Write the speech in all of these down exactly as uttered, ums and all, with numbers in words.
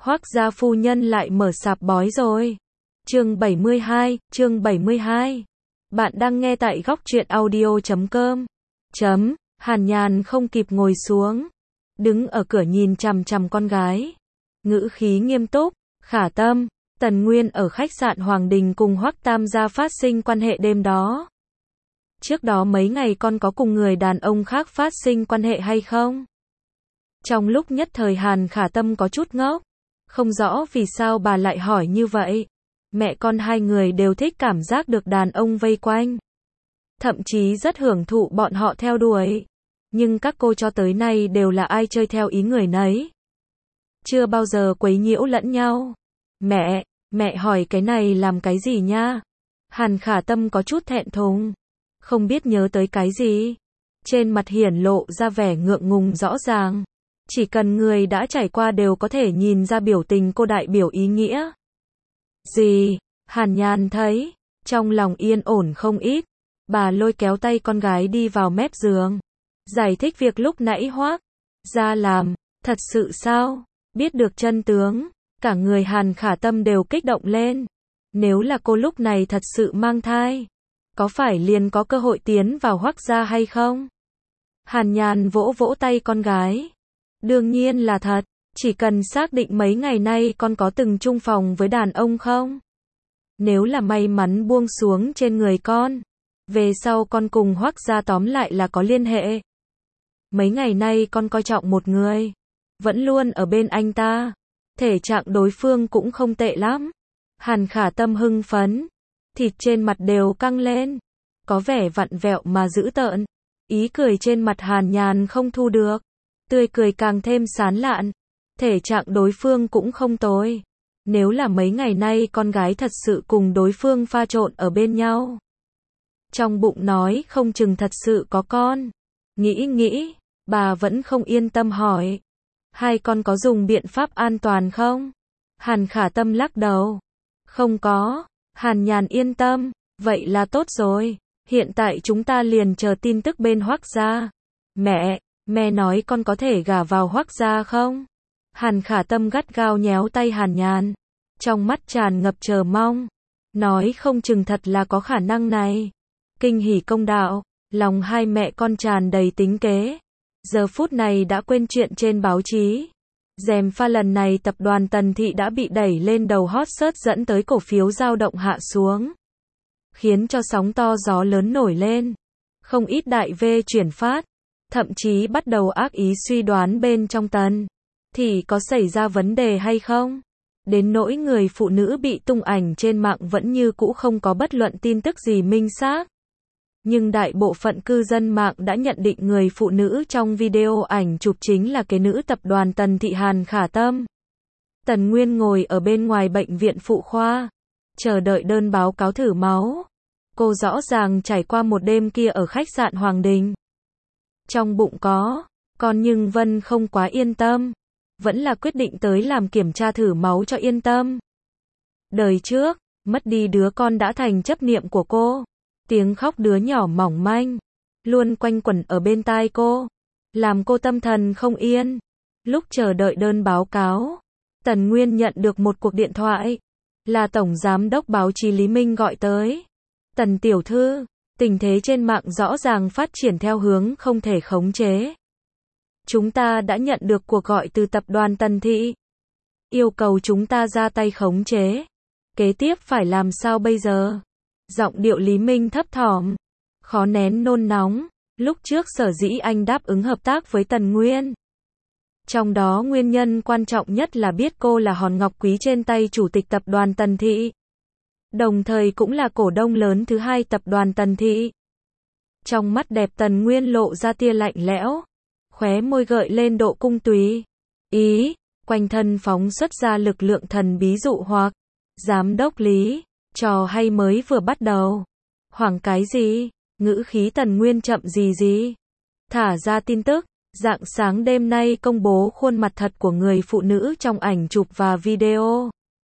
Hoắc gia phu nhân lại mở sạp bói rồi. Chương bảy mươi hai, chương bảy mươi hai. Bạn đang nghe tại góc truyện audio chấm com. Chấm, Hàn Nhàn không kịp ngồi xuống, đứng ở cửa nhìn chằm chằm con gái. Ngữ khí nghiêm túc, "Khả Tâm, Tần Nguyên ở khách sạn Hoàng Đình cùng Hoắc Tam gia phát sinh quan hệ đêm đó. Trước đó mấy ngày con có cùng người đàn ông khác phát sinh quan hệ hay không?" Trong lúc nhất thời Hàn Khả Tâm có chút ngốc, không rõ vì sao bà lại hỏi như vậy. Mẹ con hai người đều thích cảm giác được đàn ông vây quanh, thậm chí rất hưởng thụ bọn họ theo đuổi. Nhưng các cô cho tới nay đều là ai chơi theo ý người nấy, chưa bao giờ quấy nhiễu lẫn nhau. Mẹ, mẹ hỏi cái này làm cái gì nha? Hàn Khả Tâm có chút thẹn thùng, không biết nhớ tới cái gì. Trên mặt hiển lộ ra vẻ ngượng ngùng rõ ràng. Chỉ cần người đã trải qua đều có thể nhìn ra biểu tình cô đại biểu ý nghĩa. Gì? Hàn Nhàn thấy, trong lòng yên ổn không ít. Bà lôi kéo tay con gái đi vào mép giường, giải thích việc lúc nãy Hoắc gia làm. Thật sự sao? Biết được chân tướng, cả người Hàn Khả Tâm đều kích động lên. Nếu là cô lúc này thật sự mang thai, có phải liền có cơ hội tiến vào Hoắc gia hay không? Hàn Nhàn vỗ vỗ tay con gái. Đương nhiên là thật, chỉ cần xác định mấy ngày nay con có từng chung phòng với đàn ông không? Nếu là may mắn buông xuống trên người con, về sau con cùng Hoắc gia tóm lại là có liên hệ. Mấy ngày nay con coi trọng một người, vẫn luôn ở bên anh ta, thể trạng đối phương cũng không tệ lắm. Hàn Khả Tâm hưng phấn, thịt trên mặt đều căng lên, có vẻ vặn vẹo mà dữ tợn. Ý cười trên mặt Hàn Nhàn không thu được, tươi cười càng thêm sán lạn. Thể trạng đối phương cũng không tồi. Nếu là mấy ngày nay con gái thật sự cùng đối phương pha trộn ở bên nhau, trong bụng nói không chừng thật sự có con. Nghĩ nghĩ, bà vẫn không yên tâm hỏi, hai con có dùng biện pháp an toàn không? Hàn Khả Tâm lắc đầu. Không có. Hàn Nhàn yên tâm, vậy là tốt rồi. Hiện tại chúng ta liền chờ tin tức bên Hoắc gia. Mẹ, mẹ nói con có thể gả vào Hoắc gia không? Hàn Khả Tâm gắt gao nhéo tay Hàn Nhàn, trong mắt tràn ngập chờ mong, nói không chừng thật là có khả năng này. Kinh hỉ công đạo, lòng hai mẹ con tràn đầy tính kế. Giờ phút này đã quên chuyện trên báo chí. Gièm pha lần này tập đoàn Tần Thị đã bị đẩy lên đầu hot search dẫn tới cổ phiếu dao động hạ xuống, khiến cho sóng to gió lớn nổi lên. Không ít đại V chuyển phát, thậm chí bắt đầu ác ý suy đoán bên trong Tần Thị có xảy ra vấn đề hay không. Đến nỗi người phụ nữ bị tung ảnh trên mạng vẫn như cũ không có bất luận tin tức gì minh xác. Nhưng đại bộ phận cư dân mạng đã nhận định người phụ nữ trong video ảnh chụp chính là kế nữ tập đoàn Tần Thị Hàn Khả Tâm. Tần Nguyên ngồi ở bên ngoài bệnh viện phụ khoa, chờ đợi đơn báo cáo thử máu. Cô rõ ràng trải qua một đêm kia ở khách sạn Hoàng Đình. Trong bụng có con nhưng Vân không quá yên tâm, vẫn là quyết định tới làm kiểm tra thử máu cho yên tâm. Đời trước, mất đi đứa con đã thành chấp niệm của cô. Tiếng khóc đứa nhỏ mỏng manh luôn quanh quẩn ở bên tai cô, làm cô tâm thần không yên. Lúc chờ đợi đơn báo cáo, Tần Nguyên nhận được một cuộc điện thoại, là Tổng Giám đốc báo chí Lý Minh gọi tới. Tần tiểu thư, tình thế trên mạng rõ ràng phát triển theo hướng không thể khống chế. Chúng ta đã nhận được cuộc gọi từ tập đoàn Tần Thị, yêu cầu chúng ta ra tay khống chế. Kế tiếp phải làm sao bây giờ? Giọng điệu Lý Minh thấp thỏm, khó nén nôn nóng. Lúc trước sở dĩ anh đáp ứng hợp tác với Tần Nguyên, trong đó nguyên nhân quan trọng nhất là biết cô là hòn ngọc quý trên tay chủ tịch tập đoàn Tần Thị, đồng thời cũng là cổ đông lớn thứ hai tập đoàn Tần Thị. Trong mắt đẹp Tần Nguyên lộ ra tia lạnh lẽo, khóe môi gợi lên độ cung tùy ý, quanh thân phóng xuất ra lực lượng thần bí dụ hoặc. Giám đốc Lý, trò hay mới vừa bắt đầu. Hoảng cái gì? Ngữ khí Tần Nguyên chậm gì gì. Thả ra tin tức, rạng sáng đêm nay công bố khuôn mặt thật của người phụ nữ trong ảnh chụp và video.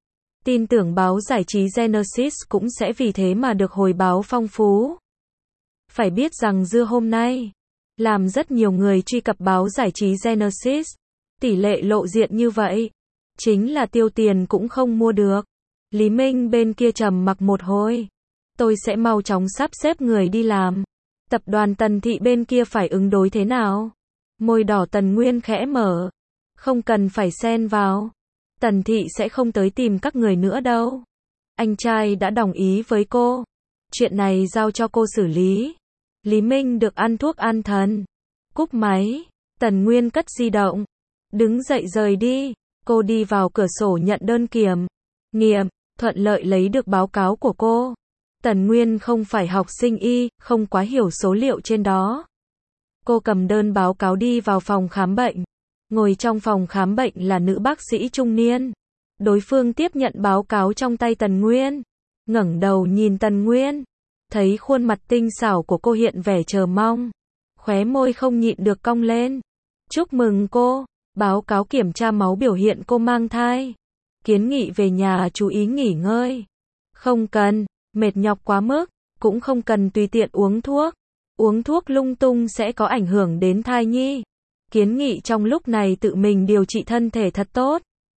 Tin tưởng báo giải trí Genesis cũng sẽ vì thế mà được hồi báo phong phú. Phải biết rằng dưa hôm nay, làm rất nhiều người truy cập báo giải trí Genesis. Tỷ lệ lộ diện như vậy, Chính là tiêu tiền cũng không mua được. Lý Minh bên kia trầm mặc một hồi. Tôi sẽ mau chóng sắp xếp người đi làm. Tập đoàn Tần Thị bên kia phải ứng đối thế nào? Môi đỏ Tần Nguyên khẽ mở. Không cần phải xen vào. Tần Thị sẽ không tới tìm các người nữa đâu. Anh trai đã đồng ý với cô. Chuyện này giao cho cô xử lý. Lý Minh được ăn thuốc an thần. Cúp máy. Tần Nguyên cất di động. Đứng dậy rời đi. Cô đi vào cửa sổ nhận đơn kiểm nghiệm, thuận lợi lấy được báo cáo của cô. Tần Nguyên không phải học sinh y, không quá hiểu số liệu trên đó. Cô cầm đơn báo cáo đi vào phòng khám bệnh. Ngồi trong phòng khám bệnh là nữ bác sĩ trung niên. Đối phương tiếp nhận báo cáo trong tay Tần Nguyên. Ngẩng đầu nhìn Tần Nguyên. Thấy khuôn mặt tinh xảo của cô hiện vẻ chờ mong. Khóe môi không nhịn được cong lên. Chúc mừng cô. Báo cáo kiểm tra máu biểu hiện cô mang thai. Kiến nghị về nhà chú ý nghỉ ngơi. Không cần, mệt nhọc quá mức. Cũng không cần tùy tiện uống thuốc. Uống thuốc lung tung sẽ có ảnh hưởng đến thai nhi. Kiến nghị trong lúc này tự mình điều trị thân thể thật tốt.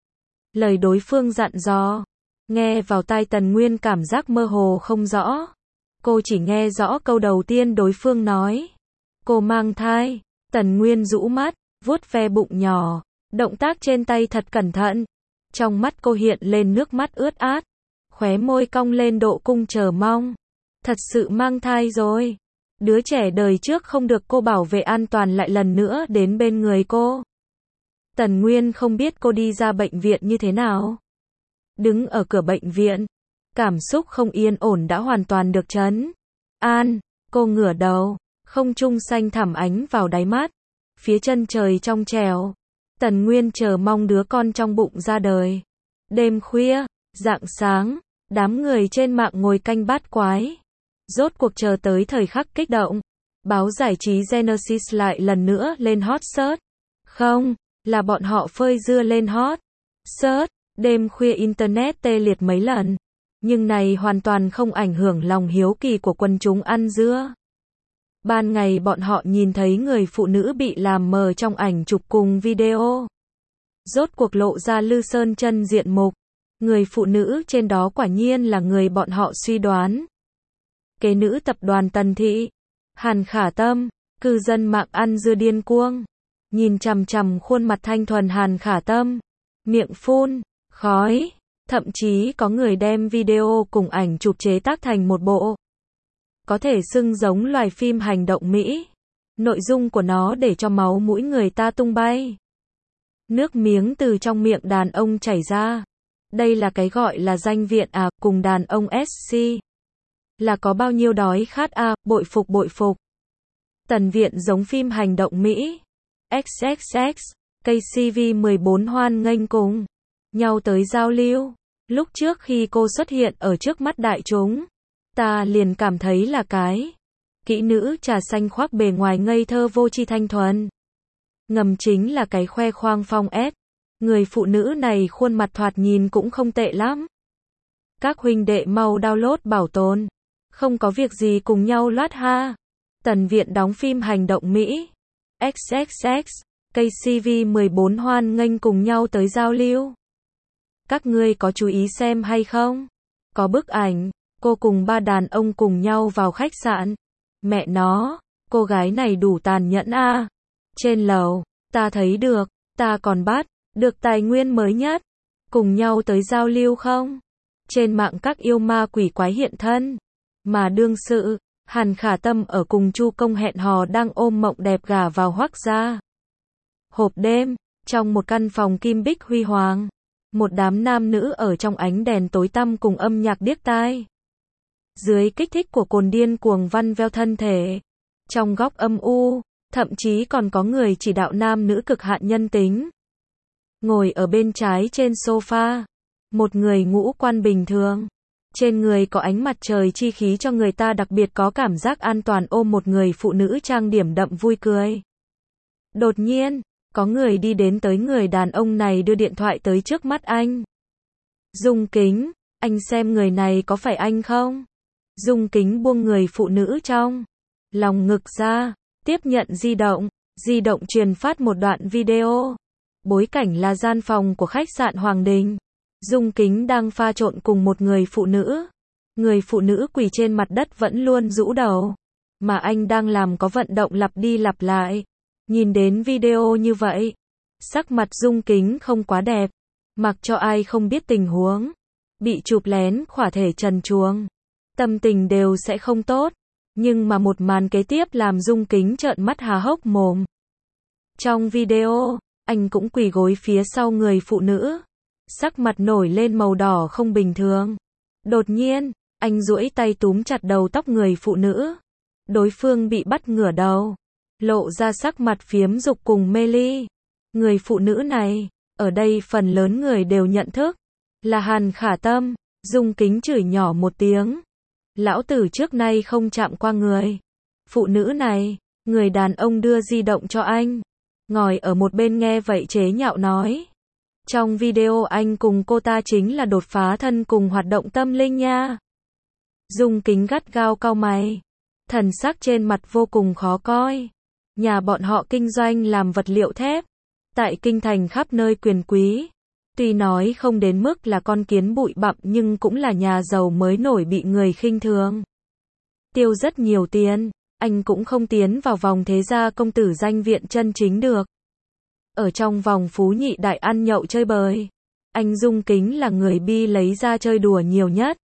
Lời đối phương dặn dò. Nghe vào tai Tần Nguyên cảm giác mơ hồ không rõ. Cô chỉ nghe rõ câu đầu tiên đối phương nói. Cô mang thai. Tần Nguyên rũ mắt, vuốt ve bụng nhỏ. Động tác trên tay thật cẩn thận. Trong mắt cô hiện lên nước mắt ướt át. Khóe môi cong lên độ cung chờ mong. Thật sự mang thai rồi. Đứa trẻ đời trước không được cô bảo vệ an toàn lại lần nữa đến bên người cô. Tần Nguyên không biết cô đi ra bệnh viện như thế nào. Đứng ở cửa bệnh viện. Cảm xúc không yên ổn đã hoàn toàn được trấn an. Cô ngửa đầu. Không trung xanh thẳm ánh vào đáy mắt. Phía chân trời trong trẻo. Tần Nguyên chờ mong đứa con trong bụng ra đời. Đêm khuya, rạng sáng, đám người trên mạng ngồi canh bát quái. Rốt cuộc chờ tới thời khắc kích động. Báo giải trí Genesis lại lần nữa lên hot search. Không, là bọn họ phơi dưa lên hot search. Đêm khuya internet tê liệt mấy lần. Nhưng này hoàn toàn không ảnh hưởng lòng hiếu kỳ của quần chúng ăn dưa. Ban ngày bọn họ nhìn thấy người phụ nữ bị làm mờ trong ảnh chụp cùng video. Rốt cuộc lộ ra Lư Sơn chân diện mục. Người phụ nữ trên đó quả nhiên là người bọn họ suy đoán. Kế nữ tập đoàn Tần Thị. Hàn Khả Tâm. Cư dân mạng ăn dưa điên cuồng. Nhìn chằm chằm khuôn mặt thanh thuần Hàn Khả Tâm. Miệng phun khói. Thậm chí có người đem video cùng ảnh chụp chế tác thành một bộ. Có thể xưng giống loài phim hành động Mỹ. Nội dung của nó để cho máu mũi người ta tung bay. Nước miếng từ trong miệng đàn ông chảy ra. Đây là cái gọi là danh viện à, cùng đàn ông ét xê. Là có bao nhiêu đói khát à, bội phục bội phục. Tần viện giống phim hành động Mỹ. ích ích ích, ca xê vê mười bốn hoan nghênh cùng nhau tới giao lưu. Lúc trước khi cô xuất hiện ở trước mắt đại chúng, ta liền cảm thấy là cái kỹ nữ trà xanh khoác bề ngoài ngây thơ vô tri thanh thuần. Ngầm chính là cái khoe khoang phong ép. Người phụ nữ này khuôn mặt thoạt nhìn cũng không tệ lắm. Các huynh đệ mau download bảo tồn. Không có việc gì cùng nhau loát ha. Tần viện đóng phim hành động Mỹ. ích ích ích, ca xê vê mười bốn hoan nghênh cùng nhau tới giao lưu. Các ngươi có chú ý xem hay không? Có bức ảnh, cô cùng ba đàn ông cùng nhau vào khách sạn. Mẹ nó, cô gái này đủ tàn nhẫn a. Trên lầu, ta thấy được, ta còn bắt được tài nguyên mới nhất. Cùng nhau tới giao lưu không? Trên mạng các yêu ma quỷ quái hiện thân. Mà đương sự, Hàn Khả Tâm ở cùng Chu Công hẹn hò đang ôm mộng đẹp gả vào Hoắc gia. Hộp đêm, trong một căn phòng kim bích huy hoàng. Một đám nam nữ ở trong ánh đèn tối tăm cùng âm nhạc điếc tai. Dưới kích thích của cồn điên cuồng văn veo thân thể. Trong góc âm u, thậm chí còn có người chỉ đạo nam nữ cực hạn nhân tính. Ngồi ở bên trái trên sofa. Một người ngũ quan bình thường. Trên người có ánh mặt trời chi khí cho người ta đặc biệt có cảm giác an toàn ôm một người phụ nữ trang điểm đậm vui cười. Đột nhiên, có người đi đến tới người đàn ông này đưa điện thoại tới trước mắt anh. Dung Kính, anh xem người này có phải anh không? Dung Kính buông người phụ nữ trong lòng ngực ra, tiếp nhận di động, di động truyền phát một đoạn video. Bối cảnh là gian phòng của khách sạn Hoàng Đình. Dung Kính đang pha trộn cùng một người phụ nữ. Người phụ nữ quỳ trên mặt đất vẫn luôn rũ đầu. Mà anh đang làm có vận động lặp đi lặp lại. Nhìn đến video như vậy, sắc mặt Dung Kính không quá đẹp. Mặc cho ai không biết tình huống, bị chụp lén khỏa thể trần truồng, tâm tình đều sẽ không tốt. Nhưng mà một màn kế tiếp làm Dung Kính trợn mắt há hốc mồm. Trong video, anh cũng quỳ gối phía sau người phụ nữ. Sắc mặt nổi lên màu đỏ không bình thường. Đột nhiên, anh duỗi tay túm chặt đầu tóc người phụ nữ. Đối phương bị bắt ngửa đầu, lộ ra sắc mặt phiếm dục cùng mê ly. Người phụ nữ này, ở đây phần lớn người đều nhận thức, là Hàn Khả Tâm. Dung Kính chửi nhỏ một tiếng. Lão tử trước nay không chạm qua người phụ nữ này. Người đàn ông đưa di động cho anh. Ngồi ở một bên nghe vậy chế nhạo nói. Trong video anh cùng cô ta chính là đột phá thân cùng hoạt động tâm linh nha. Dung Kính gắt gao cau mày. Thần sắc trên mặt vô cùng khó coi. Nhà bọn họ kinh doanh làm vật liệu thép. Tại kinh thành khắp nơi quyền quý. Tuy nói không đến mức là con kiến bụi bặm nhưng cũng là nhà giàu mới nổi bị người khinh thường. Tiêu rất nhiều tiền, anh cũng không tiến vào vòng thế gia công tử danh viện chân chính được. Ở trong vòng phú nhị đại ăn nhậu chơi bời, anh Dung Kính là người bi lấy ra chơi đùa nhiều nhất.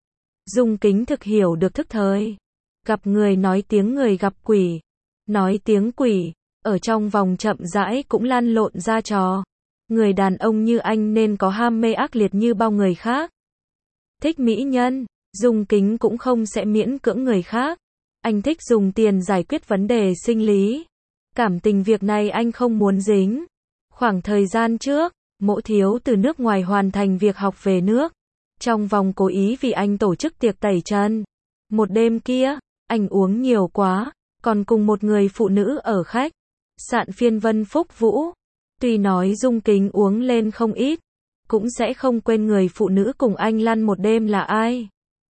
Dung Kính thực hiểu được thức thời. Gặp người nói tiếng người gặp quỷ. Nói tiếng quỷ, ở trong vòng chậm rãi cũng lăn lộn ra trò. Người đàn ông như anh nên có ham mê ác liệt như bao người khác. Thích mỹ nhân, Dung Kính cũng không sẽ miễn cưỡng người khác. Anh thích dùng tiền giải quyết vấn đề sinh lý. Cảm tình việc này anh không muốn dính. Khoảng thời gian trước, Mộ Thiếu từ nước ngoài hoàn thành việc học về nước. Trong vòng cố ý vì anh tổ chức tiệc tẩy trần. Một đêm kia, anh uống nhiều quá, còn cùng một người phụ nữ ở khách sạn Phiên Vân Phúc Vũ. Tuy nói Dung Kính uống lên không ít, cũng sẽ không quên người phụ nữ cùng anh lăn một đêm là ai.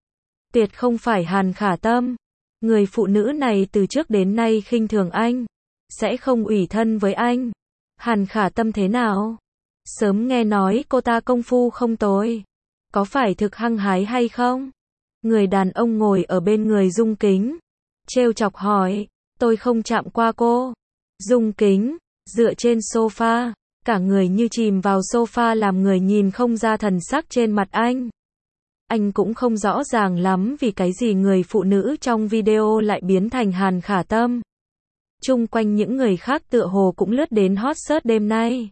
Tuyệt không phải Hàn Khả Tâm. Người phụ nữ này từ trước đến nay khinh thường anh, sẽ không ủy thân với anh. Hàn Khả Tâm thế nào? Sớm nghe nói cô ta công phu không tồi. Có phải thực hăng hái hay không? Người đàn ông ngồi ở bên người Dung Kính, trêu chọc hỏi. Tôi không chạm qua cô. Dung Kính dựa trên sofa, cả người như chìm vào sofa làm người nhìn không ra thần sắc trên mặt anh. Anh cũng không rõ ràng lắm vì cái gì người phụ nữ trong video lại biến thành Hàn Khả Tâm. Chung quanh những người khác tựa hồ cũng lướt đến hot search đêm nay.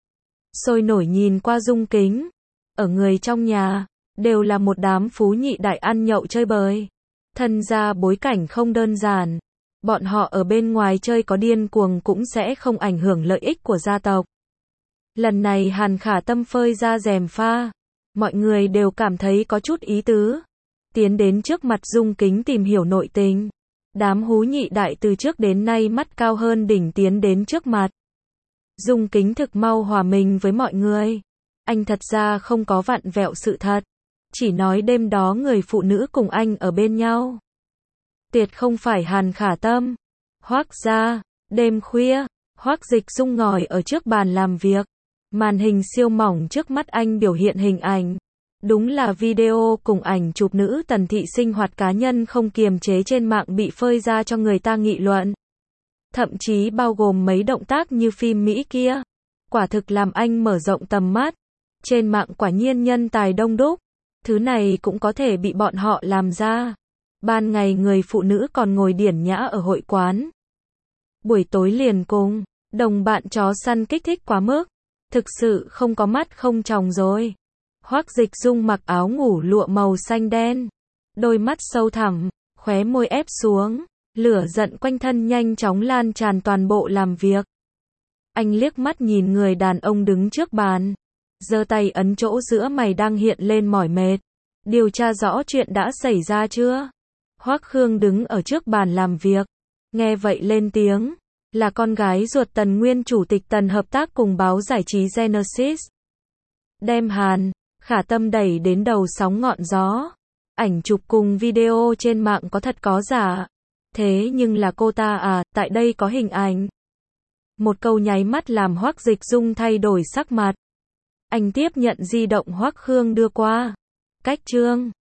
Sôi nổi nhìn qua Dung Kính. Ở người trong nhà, đều là một đám phú nhị đại ăn nhậu chơi bời. Thân ra bối cảnh không đơn giản. Bọn họ ở bên ngoài chơi có điên cuồng cũng sẽ không ảnh hưởng lợi ích của gia tộc. Lần này Hàn Khả Tâm phơi ra rèm pha. Mọi người đều cảm thấy có chút ý tứ. Tiến đến trước mặt Dung Kính tìm hiểu nội tình. Đám hú nhị đại từ trước đến nay mắt cao hơn đỉnh tiến đến trước mặt. Dung Kính thực mau hòa mình với mọi người. Anh thật ra không có vặn vẹo sự thật. Chỉ nói đêm đó người phụ nữ cùng anh ở bên nhau. Tuyệt không phải Hàn Khả Tâm. Hoác gia, đêm khuya, Hoác Dịch Dung ngồi ở trước bàn làm việc. Màn hình siêu mỏng trước mắt anh biểu hiện hình ảnh. Đúng là video cùng ảnh chụp nữ Tần Thị sinh hoạt cá nhân không kiềm chế trên mạng bị phơi ra cho người ta nghị luận. Thậm chí bao gồm mấy động tác như phim Mỹ kia. Quả thực làm anh mở rộng tầm mắt. Trên mạng quả nhiên nhân tài đông đúc. Thứ này cũng có thể bị bọn họ làm ra. Ban ngày người phụ nữ còn ngồi điển nhã ở hội quán. Buổi tối liền cùng đồng bạn chó săn kích thích quá mức. Thực sự không có mắt không tròng rồi. Hoác Dịch Dung mặc áo ngủ lụa màu xanh đen. Đôi mắt sâu thẳm, khóe môi ép xuống. Lửa giận quanh thân nhanh chóng lan tràn toàn bộ làm việc. Anh liếc mắt nhìn người đàn ông đứng trước bàn. Giơ tay ấn chỗ giữa mày đang hiện lên mỏi mệt. Điều tra rõ chuyện đã xảy ra chưa? Hoác Khương đứng ở trước bàn làm việc. Nghe vậy lên tiếng. Là con gái ruột Tần nguyên chủ tịch Tần hợp tác cùng báo giải trí Genesis. Đem Hàn Khả Tâm đẩy đến đầu sóng ngọn gió. Ảnh chụp cùng video trên mạng có thật có giả. Thế nhưng là cô ta à, tại đây có hình ảnh. Một câu nháy mắt làm Hoắc Dịch Dung thay đổi sắc mặt. Anh tiếp nhận di động Hoắc Khương đưa qua. Cách chương